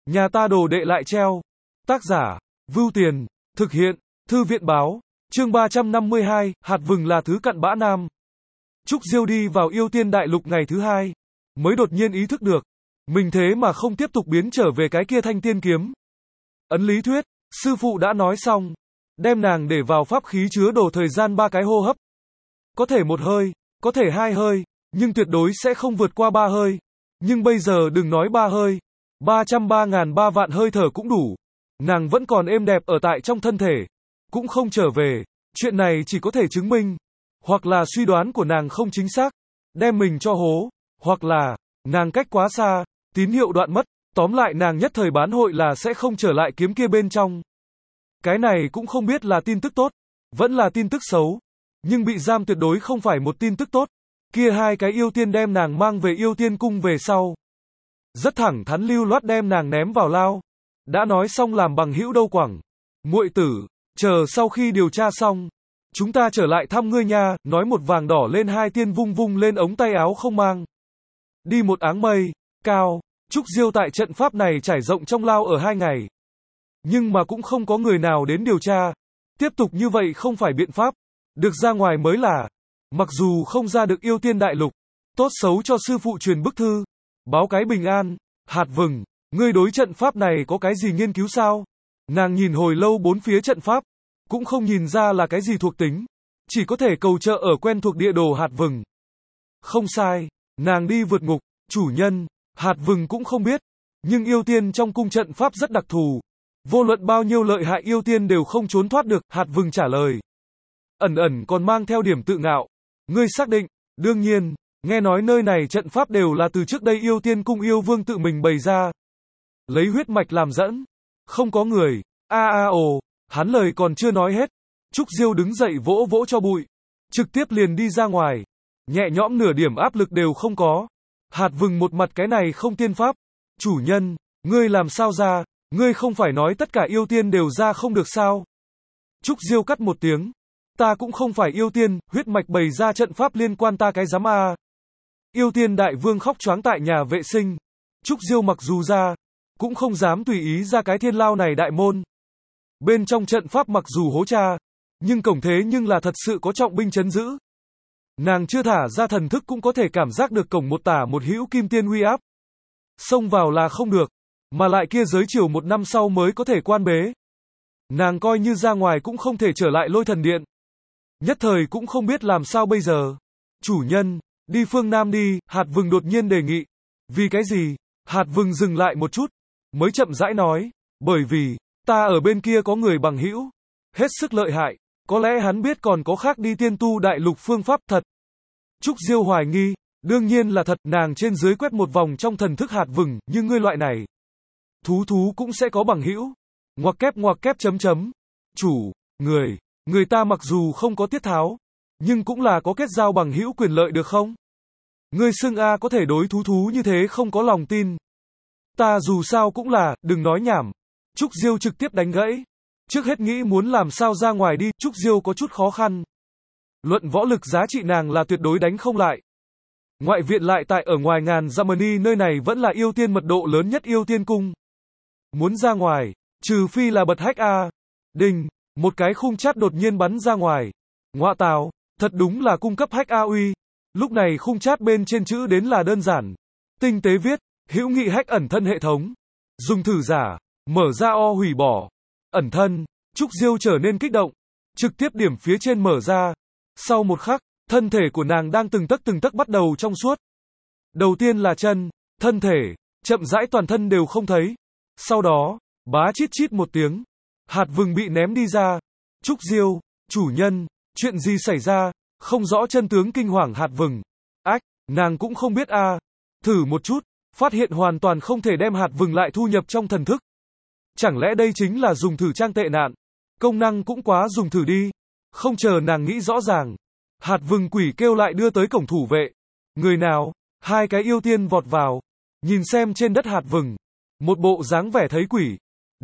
Nhà ta đồ đệ lại treo. Tác giả, Vưu Tiền, thực hiện, Thư viện báo, chương 352, hạt vừng là thứ cặn bã nam. Trúc Diêu đi vào yêu tiên đại lục ngày thứ hai, mới đột nhiên ý thức được, mình thế mà không tiếp tục biến trở về cái kia thanh tiên kiếm. Ấn lý thuyết, sư phụ đã nói xong, đem nàng để vào pháp khí chứa đồ thời gian 3 cái hô hấp. Có thể 1 hơi, có thể 2 hơi, nhưng tuyệt đối sẽ không vượt qua 3 hơi. Nhưng bây giờ đừng nói 3 hơi, 303.003 vạn hơi thở cũng đủ. Nàng vẫn còn êm đẹp ở tại trong thân thể, cũng không trở về. Chuyện này chỉ có thể chứng minh, hoặc là suy đoán của nàng không chính xác, đem mình cho hố, hoặc là nàng cách quá xa, tín hiệu đoạn mất. Tóm lại nàng nhất thời bán hội là sẽ không trở lại kiếm kia bên trong. Cái này cũng không biết là tin tức tốt, vẫn là tin tức xấu. Nhưng bị giam tuyệt đối không phải một tin tức tốt. Kia 2 cái yêu tiên đem nàng mang về yêu tiên cung về sau, rất thẳng thắn lưu loát đem nàng ném vào lao. Đã nói xong làm bằng hữu đâu quẳng. Muội tử, chờ sau khi điều tra xong, chúng ta trở lại thăm ngươi nha. Nói một vàng đỏ lên 2 tiên vung vung lên ống tay áo không mang. Đi một áng mây cao. Trúc Diêu tại trận pháp này trải rộng trong lao ở 2 ngày. Nhưng mà cũng không có người nào đến điều tra. Tiếp tục như vậy không phải biện pháp. Được ra ngoài mới là. Mặc dù không ra được yêu tiên đại lục, tốt xấu cho sư phụ truyền bức thư, báo cái bình an. Hạt vừng, ngươi đối trận pháp này có cái gì nghiên cứu sao? Nàng nhìn hồi lâu 4 phía trận pháp, cũng không nhìn ra là cái gì thuộc tính. Chỉ có thể cầu trợ ở quen thuộc địa đồ hạt vừng. Không sai, nàng đi vượt ngục, chủ nhân, hạt vừng cũng không biết. Nhưng yêu tiên trong cung trận pháp rất đặc thù. Vô luận bao nhiêu lợi hại yêu tiên đều không trốn thoát được, hạt vừng trả lời. Ẩn ẩn còn mang theo điểm tự ngạo. Ngươi xác định, đương nhiên, nghe nói nơi này trận pháp đều là từ trước đây yêu tiên cung yêu vương tự mình bày ra. Lấy huyết mạch làm dẫn. Không có người. Ồ, hắn lời còn chưa nói hết. Trúc Diêu đứng dậy vỗ vỗ cho bụi. Trực tiếp liền đi ra ngoài. Nhẹ nhõm nửa điểm áp lực đều không có. Hạt vừng một mặt cái này không tiên pháp. Chủ nhân, ngươi làm sao ra, ngươi không phải nói tất cả yêu tiên đều ra không được sao? Trúc Diêu cắt một tiếng. Ta cũng không phải yêu tiên, huyết mạch bày ra trận pháp liên quan ta cái dám a. Yêu tiên đại vương khóc choáng tại nhà vệ sinh. Trúc Diêu mặc dù ra, cũng không dám tùy ý ra cái thiên lao này đại môn. Bên trong trận pháp mặc dù hố cha, nhưng cổng thế nhưng là thật sự có trọng binh trấn giữ. Nàng chưa thả ra thần thức cũng có thể cảm giác được cổng một tả một hữu kim tiên uy áp. Xông vào là không được, mà lại kia giới chiều 1 năm sau mới có thể quan bế. Nàng coi như ra ngoài cũng không thể trở lại Lôi Thần Điện. Nhất thời cũng không biết làm sao bây giờ. Chủ nhân, đi phương Nam đi, hạt vừng đột nhiên đề nghị. Vì cái gì? Hạt vừng dừng lại một chút, mới chậm rãi nói. Bởi vì, ta ở bên kia có người bằng hữu, hết sức lợi hại, có lẽ hắn biết còn có khác đi tiên tu đại lục phương pháp thật. Trúc Diêu hoài nghi, đương nhiên là thật, nàng trên dưới quét một vòng trong thần thức hạt vừng, nhưng ngươi loại này. Thú cũng sẽ có bằng hữu. Ngoặc kép chấm chấm. Chủ, người ta mặc dù không có tiết tháo, nhưng cũng là có kết giao bằng hữu quyền lợi được không? Ngươi xưng A có thể đối thú như thế không có lòng tin. Ta dù sao cũng là, đừng nói nhảm. Trúc Diêu trực tiếp đánh gãy. Trước hết nghĩ muốn làm sao ra ngoài đi, Trúc Diêu có chút khó khăn. Luận võ lực giá trị nàng là tuyệt đối đánh không lại. Ngoại viện lại tại ở ngoài ngàn dặm đi, nơi này vẫn là yêu tiên mật độ lớn nhất yêu tiên cung. Muốn ra ngoài, trừ phi là bật hách A. Đinh, một cái khung chat đột nhiên bắn ra ngoài. Ngoạ tào, thật đúng là cung cấp hách A uy. Lúc này khung chat bên trên chữ đến là đơn giản. Tinh tế viết, hữu nghị hách ẩn thân hệ thống. Dùng thử giả, mở ra hủy bỏ. Ẩn thân, Trúc Diêu trở nên kích động. Trực tiếp điểm phía trên mở ra. Sau một khắc, thân thể của nàng đang từng tấc bắt đầu trong suốt. Đầu tiên là chân, thân thể, chậm rãi toàn thân đều không thấy. Sau đó, bá chít một tiếng. Hạt vừng bị ném đi ra. Trúc Diêu, chủ nhân, chuyện gì xảy ra? Không rõ chân tướng kinh hoàng hạt vừng. Ách, nàng cũng không biết a. Thử một chút, phát hiện hoàn toàn không thể đem hạt vừng lại thu nhập trong thần thức. Chẳng lẽ đây chính là dùng thử trang tệ nạn? Công năng cũng quá dùng thử đi. Không chờ nàng nghĩ rõ ràng. Hạt vừng quỷ kêu lại đưa tới cổng thủ vệ. Người nào? 2 cái yêu tiên vọt vào. Nhìn xem trên đất hạt vừng. Một bộ dáng vẻ thấy quỷ.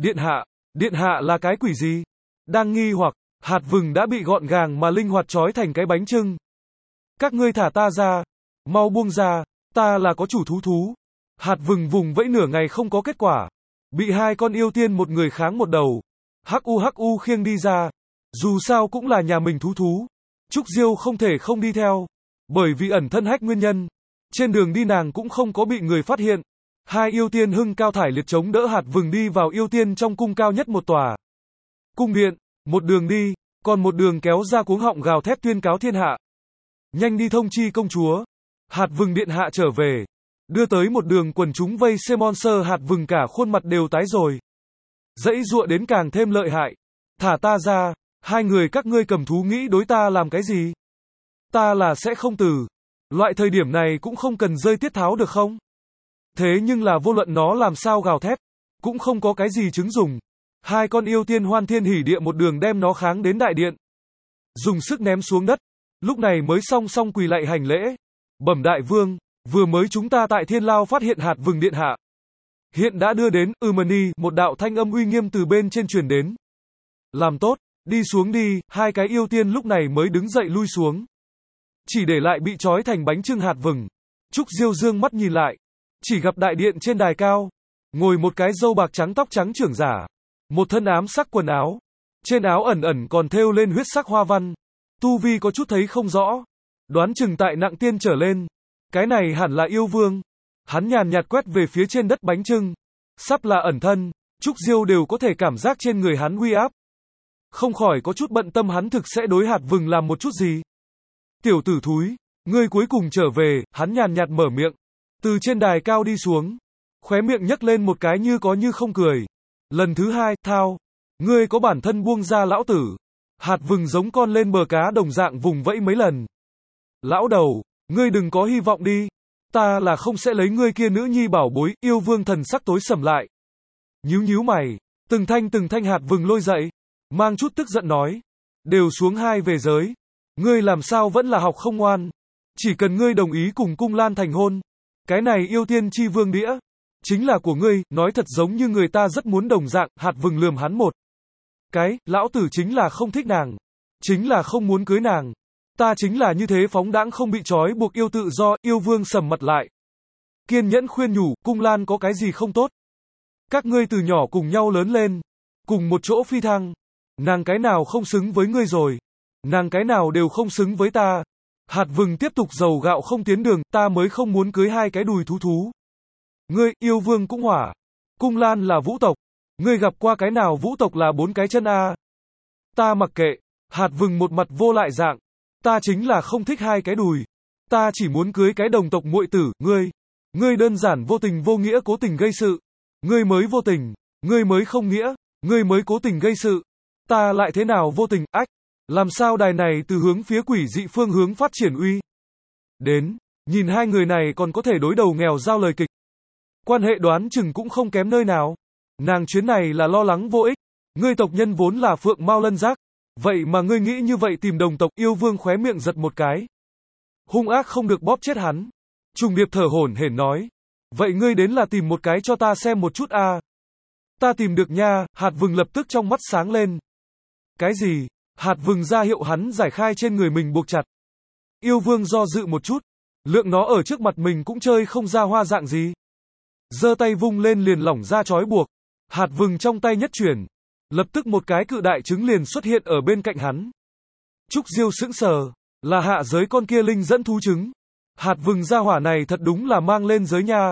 Điện hạ là cái quỷ gì? Đang nghi hoặc, hạt vừng đã bị gọn gàng mà linh hoạt trói thành cái bánh chưng. Các ngươi thả ta ra. Mau buông ra, ta là có chủ thú. Hạt vừng vùng vẫy nửa ngày không có kết quả. Bị hai con yêu tiên một người kháng một đầu. Hắc U khiêng đi ra. Dù sao cũng là nhà mình thú. Trúc Diêu không thể không đi theo. Bởi vì ẩn thân hách nguyên nhân. Trên đường đi nàng cũng không có bị người phát hiện. Hai yêu tiên hưng cao thải liệt chống đỡ hạt vừng đi vào yêu tiên trong cung cao nhất một tòa cung điện. Một đường đi, còn một đường kéo ra cuống họng gào thét tuyên cáo thiên hạ. Nhanh đi thông chi công chúa. Hạt vừng điện hạ trở về. Đưa tới một đường quần chúng vây xem monster hạt vừng cả khuôn mặt đều tái rồi. Dãy giụa đến càng thêm lợi hại. Thả ta ra, hai người các ngươi cầm thú nghĩ đối ta làm cái gì? Ta là sẽ không từ. Loại thời điểm này cũng không cần rơi tiết tháo được không? Thế nhưng là vô luận nó làm sao gào thét, cũng không có cái gì chứng dùng. Hai con yêu tiên hoan thiên hỉ địa một đường đem nó kháng đến đại điện. Dùng sức ném xuống đất. Lúc này mới song song quỳ lạy hành lễ. Bẩm đại vương, vừa mới chúng ta tại thiên lao phát hiện hạt vừng điện hạ. Hiện đã đưa đến, Mani, một đạo thanh âm uy nghiêm từ bên trên truyền đến. Làm tốt, đi xuống đi, hai cái yêu tiên lúc này mới đứng dậy lui xuống. Chỉ để lại bị trói thành bánh chưng hạt vừng. Trúc Diêu dương mắt nhìn lại. Chỉ gặp đại điện trên đài cao. Ngồi một cái râu bạc trắng tóc trắng trưởng giả. Một thân ám sắc quần áo. Trên áo ẩn ẩn còn thêu lên huyết sắc hoa văn. Tu vi có chút thấy không rõ. Đoán chừng tại nặng tiên trở lên. Cái này hẳn là yêu vương. Hắn nhàn nhạt quét về phía trên đất bánh chưng. Sắp là ẩn thân. Trúc Diêu đều có thể cảm giác trên người hắn uy áp. Không khỏi có chút bận tâm hắn thực sẽ đối hạt vừng làm một chút gì. Tiểu tử thúi, ngươi cuối cùng trở về, hắn nhàn nhạt mở miệng. Từ trên đài cao đi xuống. Khóe miệng nhấc lên một cái như có như không cười. Lần thứ hai, thao. Ngươi có bản thân buông ra lão tử. Hạt vừng giống con lên bờ cá đồng dạng vùng vẫy mấy lần. Lão đầu, ngươi đừng có hy vọng đi. Ta là không sẽ lấy ngươi kia nữ nhi bảo bối, yêu vương thần sắc tối sầm lại. Nhíu mày, từng thanh hạt vừng lôi dậy. Mang chút tức giận nói. Đều xuống hai về giới. Ngươi làm sao vẫn là học không ngoan. Chỉ cần ngươi đồng ý cùng cung lan thành hôn. Cái này yêu tiên chi vương đĩa. Chính là của ngươi, nói thật giống như người ta rất muốn đồng dạng, hạt vừng lườm hắn một. Cái, lão tử chính là không thích nàng. Chính là không muốn cưới nàng. Ta chính là như thế phóng đãng không bị trói buộc yêu tự do, yêu vương sầm mặt lại. Kiên nhẫn khuyên nhủ, cung lan có cái gì không tốt. Các ngươi từ nhỏ cùng nhau lớn lên. Cùng một chỗ phi thăng. Nàng cái nào không xứng với ngươi rồi. Nàng cái nào đều không xứng với ta. Hạt vừng tiếp tục dầu gạo không tiến đường, ta mới không muốn cưới hai cái đùi thú. Ngươi, yêu vương cũng hỏa. Cung lan là vũ tộc. Ngươi gặp qua cái nào vũ tộc là bốn cái chân a? Ta mặc kệ. Hạt vừng một mặt vô lại dạng. Ta chính là không thích hai cái đùi. Ta chỉ muốn cưới cái đồng tộc muội tử, ngươi đơn giản vô tình vô nghĩa cố tình gây sự. Ngươi mới vô tình, ngươi mới không nghĩa, ngươi mới cố tình gây sự. Ta lại thế nào vô tình, ách. Làm sao đài này từ hướng phía quỷ dị phương hướng phát triển uy. Đến, nhìn hai người này còn có thể đối đầu nghèo giao lời kịch. Quan hệ đoán chừng cũng không kém nơi nào. Nàng chuyến này là lo lắng vô ích. Ngươi tộc nhân vốn là phượng mao lân giác. Vậy mà ngươi nghĩ như vậy tìm đồng tộc, yêu vương khóe miệng giật một cái. Hung ác không được bóp chết hắn. Trùng điệp thở hổn hển nói. Vậy ngươi đến là tìm một cái cho ta xem một chút a. Ta tìm được nha, hạt vừng lập tức trong mắt sáng lên. Cái gì? Hạt vừng ra hiệu hắn giải khai trên người mình buộc chặt. Yêu vương do dự một chút. Lượng nó ở trước mặt mình cũng chơi không ra hoa dạng gì. Giơ tay vung lên liền lỏng ra trói buộc. Hạt vừng trong tay nhất chuyển. Lập tức một cái cự đại trứng liền xuất hiện ở bên cạnh hắn. Trúc Diêu sững sờ. Là hạ giới con kia linh dẫn thú trứng. Hạt vừng ra hỏa này thật đúng là mang lên giới nha.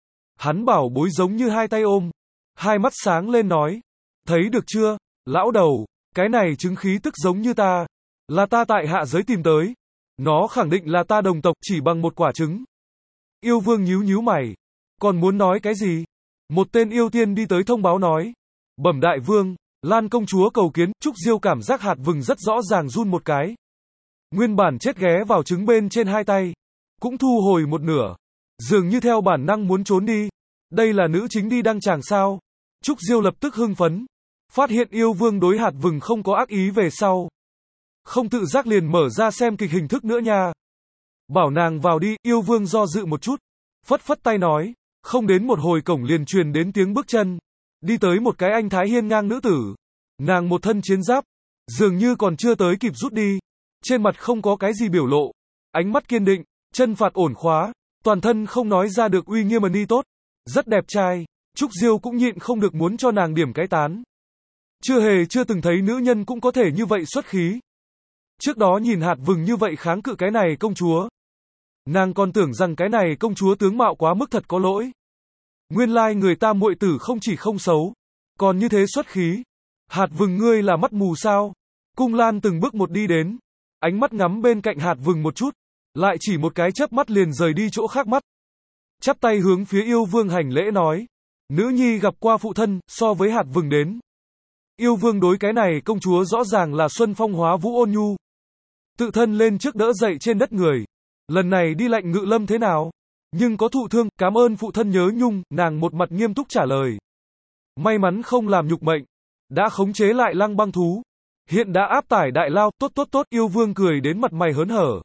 Hắn bảo bối giống như hai tay ôm. Hai mắt sáng lên nói. Thấy được chưa, lão đầu, cái này trứng khí tức giống như ta. Là ta tại hạ giới tìm tới. Nó khẳng định là ta đồng tộc chỉ bằng một quả trứng. Yêu vương nhíu mày. Còn muốn nói cái gì? Một tên yêu tiên đi tới thông báo nói. Bẩm đại vương, Lan công chúa cầu kiến. Trúc Diêu cảm giác hạt vừng rất rõ ràng run một cái. Nguyên bản chết ghé vào trứng bên trên hai tay. Cũng thu hồi một nửa. Dường như theo bản năng muốn trốn đi. Đây là nữ chính đi đăng tràng sao? Trúc Diêu lập tức hưng phấn. Phát hiện yêu vương đối hạt vừng không có ác ý về sau. Không tự giác liền mở ra xem kịch hình thức nữa nha. Bảo nàng vào đi, yêu vương do dự một chút. Phất tay nói. Không đến một hồi cổng liền truyền đến tiếng bước chân. Đi tới một cái anh thái hiên ngang nữ tử. Nàng một thân chiến giáp. Dường như còn chưa tới kịp rút đi. Trên mặt không có cái gì biểu lộ. Ánh mắt kiên định. Chân phạt ổn khóa. Toàn thân không nói ra được uy nghiêm ni tốt. Rất đẹp trai. Trúc Diêu cũng nhịn không được muốn cho nàng điểm cái tán. Chưa từng thấy nữ nhân cũng có thể như vậy xuất khí. Trước đó nhìn Hạt Vừng như vậy kháng cự cái này công chúa. Nàng còn tưởng rằng cái này công chúa tướng mạo quá mức thật có lỗi. Nguyên lai người ta muội tử không chỉ không xấu, còn như thế xuất khí. Hạt Vừng ngươi là mắt mù sao? Cung Lan từng bước một đi đến, ánh mắt ngắm bên cạnh Hạt Vừng một chút, lại chỉ một cái chớp mắt liền rời đi chỗ khác mắt. Chắp tay hướng phía Yêu Vương hành lễ nói, nữ nhi gặp qua phụ thân, so với Hạt Vừng đến. Yêu Vương đối cái này công chúa rõ ràng là xuân phong hóa vũ ôn nhu. Tự thân lên trước đỡ dậy trên đất người. Lần này đi lạnh Ngự Lâm thế nào? Nhưng có thụ thương, cảm ơn phụ thân nhớ nhung, nàng một mặt nghiêm túc trả lời. May mắn không làm nhục mệnh, đã khống chế lại Lăng Băng thú. Hiện đã áp tải đại lao, tốt, Yêu Vương cười đến mặt mày hớn hở.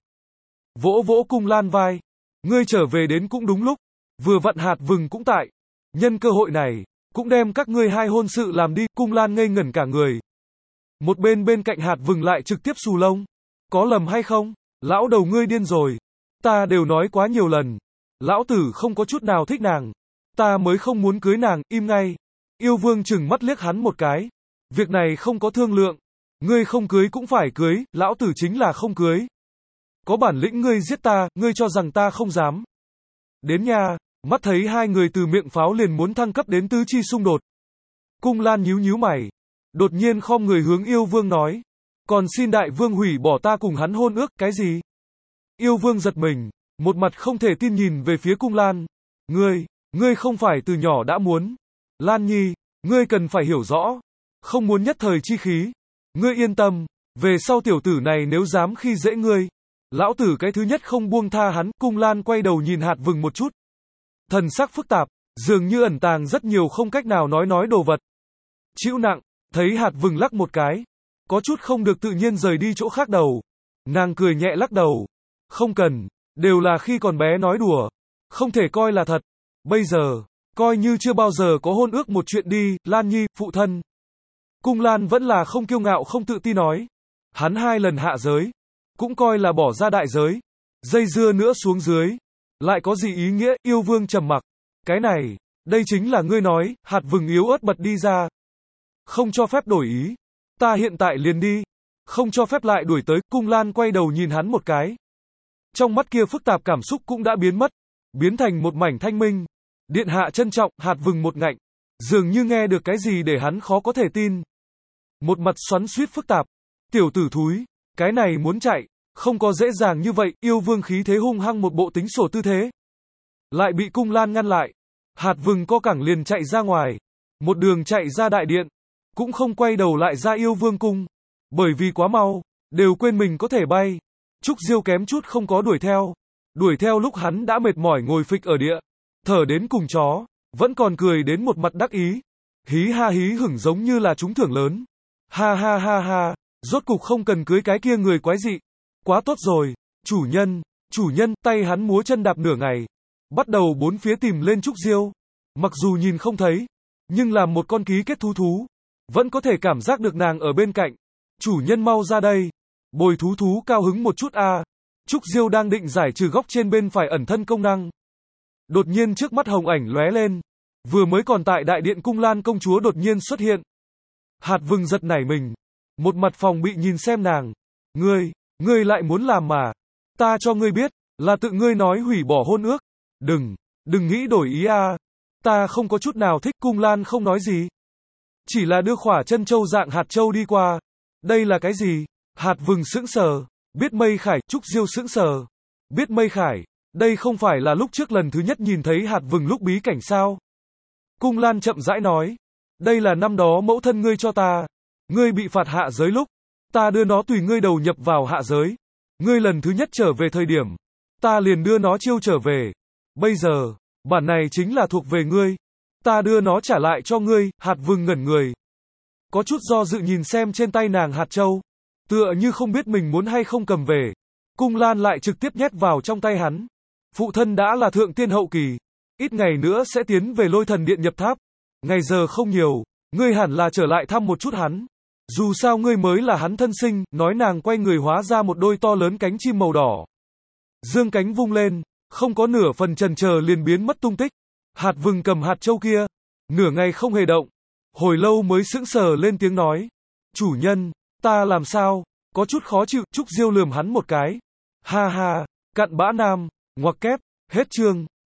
Vỗ vỗ Cung Lan vai. Ngươi trở về đến cũng đúng lúc, vừa vặn Hạt Vừng cũng tại. Nhân cơ hội này, cũng đem các ngươi hai hôn sự làm đi, Cung Lan ngây ngẩn cả người. Một bên cạnh Hạt Vừng lại trực tiếp xù lông. Có lầm hay không? Lão đầu ngươi điên rồi. Ta đều nói quá nhiều lần. Lão tử không có chút nào thích nàng. Ta mới không muốn cưới nàng, im ngay. Yêu Vương chừng mắt liếc hắn một cái. Việc này không có thương lượng. Ngươi không cưới cũng phải cưới, lão tử chính là không cưới. Có bản lĩnh ngươi giết ta, ngươi cho rằng ta không dám. Đến nhà, mắt thấy hai người từ miệng pháo liền muốn thăng cấp đến tứ chi xung đột. Cung Lan nhíu mày. Đột nhiên khom người hướng Yêu Vương nói. Còn xin đại vương hủy bỏ ta cùng hắn hôn ước, cái gì? Yêu Vương giật mình, một mặt không thể tin nhìn về phía Cung Lan. Ngươi không phải từ nhỏ đã muốn. Lan Nhi, ngươi cần phải hiểu rõ. Không muốn nhất thời chi khí. Ngươi yên tâm, về sau tiểu tử này nếu dám khi dễ ngươi. Lão tử cái thứ nhất không buông tha hắn. Cung Lan quay đầu nhìn Hạt Vừng một chút. Thần sắc phức tạp, dường như ẩn tàng rất nhiều không cách nào nói đồ vật. Chịu nặng, thấy Hạt Vừng lắc một cái. Có chút không được tự nhiên rời đi chỗ khác đầu. Nàng cười nhẹ lắc đầu. Không cần, đều là khi còn bé nói đùa. Không thể coi là thật. Bây giờ, coi như chưa bao giờ có hôn ước một chuyện đi, Lan Nhi, phụ thân. Cung Lan vẫn là không kiêu ngạo không tự ti nói. Hắn 2 lần hạ giới. Cũng coi là bỏ ra đại giới. Dây dưa nữa xuống dưới. Lại có gì ý nghĩa, Yêu Vương trầm mặc. Cái này, đây chính là ngươi nói, Hạt Vừng yếu ớt bật đi ra. Không cho phép đổi ý. Ta hiện tại liền đi. Không cho phép lại đuổi tới, Cung Lan quay đầu nhìn hắn một cái. Trong mắt kia phức tạp cảm xúc cũng đã biến mất. Biến thành một mảnh thanh minh. Điện hạ trân trọng, Hạt Vừng một ngạnh. Dường như nghe được cái gì để hắn khó có thể tin. Một mặt xoắn xuýt phức tạp. Tiểu tử thúi, cái này muốn chạy, không có dễ dàng như vậy, Yêu Vương khí thế hung hăng một bộ tính sổ tư thế. Lại bị Cung Lan ngăn lại. Hạt Vừng co cẳng liền chạy ra ngoài. Một đường chạy ra đại điện. Cũng không quay đầu lại ra Yêu Vương cung. Bởi vì quá mau, đều quên mình có thể bay. Trúc Diêu kém chút không có đuổi theo. Đuổi theo lúc hắn đã mệt mỏi ngồi phịch ở địa. Thở đến cùng chó. Vẫn còn cười đến một mặt đắc ý. Hí ha hí hửng giống như là trúng thưởng lớn. Ha ha ha ha. Rốt cục không cần cưới cái kia người quái dị. Quá tốt rồi. Chủ nhân, tay hắn múa chân đạp nửa ngày. Bắt đầu bốn phía tìm lên Trúc Diêu. Mặc dù nhìn không thấy. Nhưng làm một con ký kết thú. Vẫn có thể cảm giác được nàng ở bên cạnh. Chủ nhân mau ra đây. Bồi thú cao hứng một chút a. Trúc Diêu đang định giải trừ góc trên bên phải ẩn thân công năng. Đột nhiên trước mắt hồng ảnh lóe lên. Vừa mới còn tại đại điện Cung Lan công chúa đột nhiên xuất hiện. Hạt Vừng giật nảy mình. Một mặt phòng bị nhìn xem nàng. Ngươi lại muốn làm mà. Ta cho ngươi biết, là tự ngươi nói hủy bỏ hôn ước. Đừng nghĩ đổi ý a. Ta không có chút nào thích. Cung Lan không nói gì. Chỉ là đưa khỏa chân châu dạng hạt châu đi qua. Đây là cái gì? Hạt Vừng sững sờ. Biết Mây Khải, Trúc Diêu sững sờ. Biết Mây Khải, đây không phải là lúc trước lần thứ nhất nhìn thấy Hạt Vừng lúc bí cảnh sao? Cung Lan chậm rãi nói. Đây là năm đó mẫu thân ngươi cho ta. Ngươi bị phạt hạ giới lúc. Ta đưa nó tùy ngươi đầu nhập vào hạ giới. Ngươi lần thứ nhất trở về thời điểm. Ta liền đưa nó chiêu trở về. Bây giờ, bản này chính là thuộc về ngươi. Ta đưa nó trả lại cho ngươi. Hạt Vừng ngẩn người. Có chút do dự nhìn xem trên tay nàng hạt châu. Tựa như không biết mình muốn hay không cầm về. Cung Lan lại trực tiếp nhét vào trong tay hắn. Phụ thân đã là thượng tiên hậu kỳ. Ít ngày nữa sẽ tiến về Lôi Thần Điện nhập tháp. Ngày giờ không nhiều. Ngươi hẳn là trở lại thăm một chút hắn. Dù sao ngươi mới là hắn thân sinh. Nói nàng quay người hóa ra một đôi to lớn cánh chim màu đỏ. Dương cánh vung lên. Không có nửa phần chần chờ liền biến mất tung tích. Hạt Vừng cầm hạt châu kia. Nửa ngày không hề động. Hồi lâu mới sững sờ lên tiếng nói. Chủ nhân, ta làm sao? Có chút khó chịu. Trúc Diêu lườm hắn một cái. Ha ha, cặn bã nam, ngoặc kép, hết chương.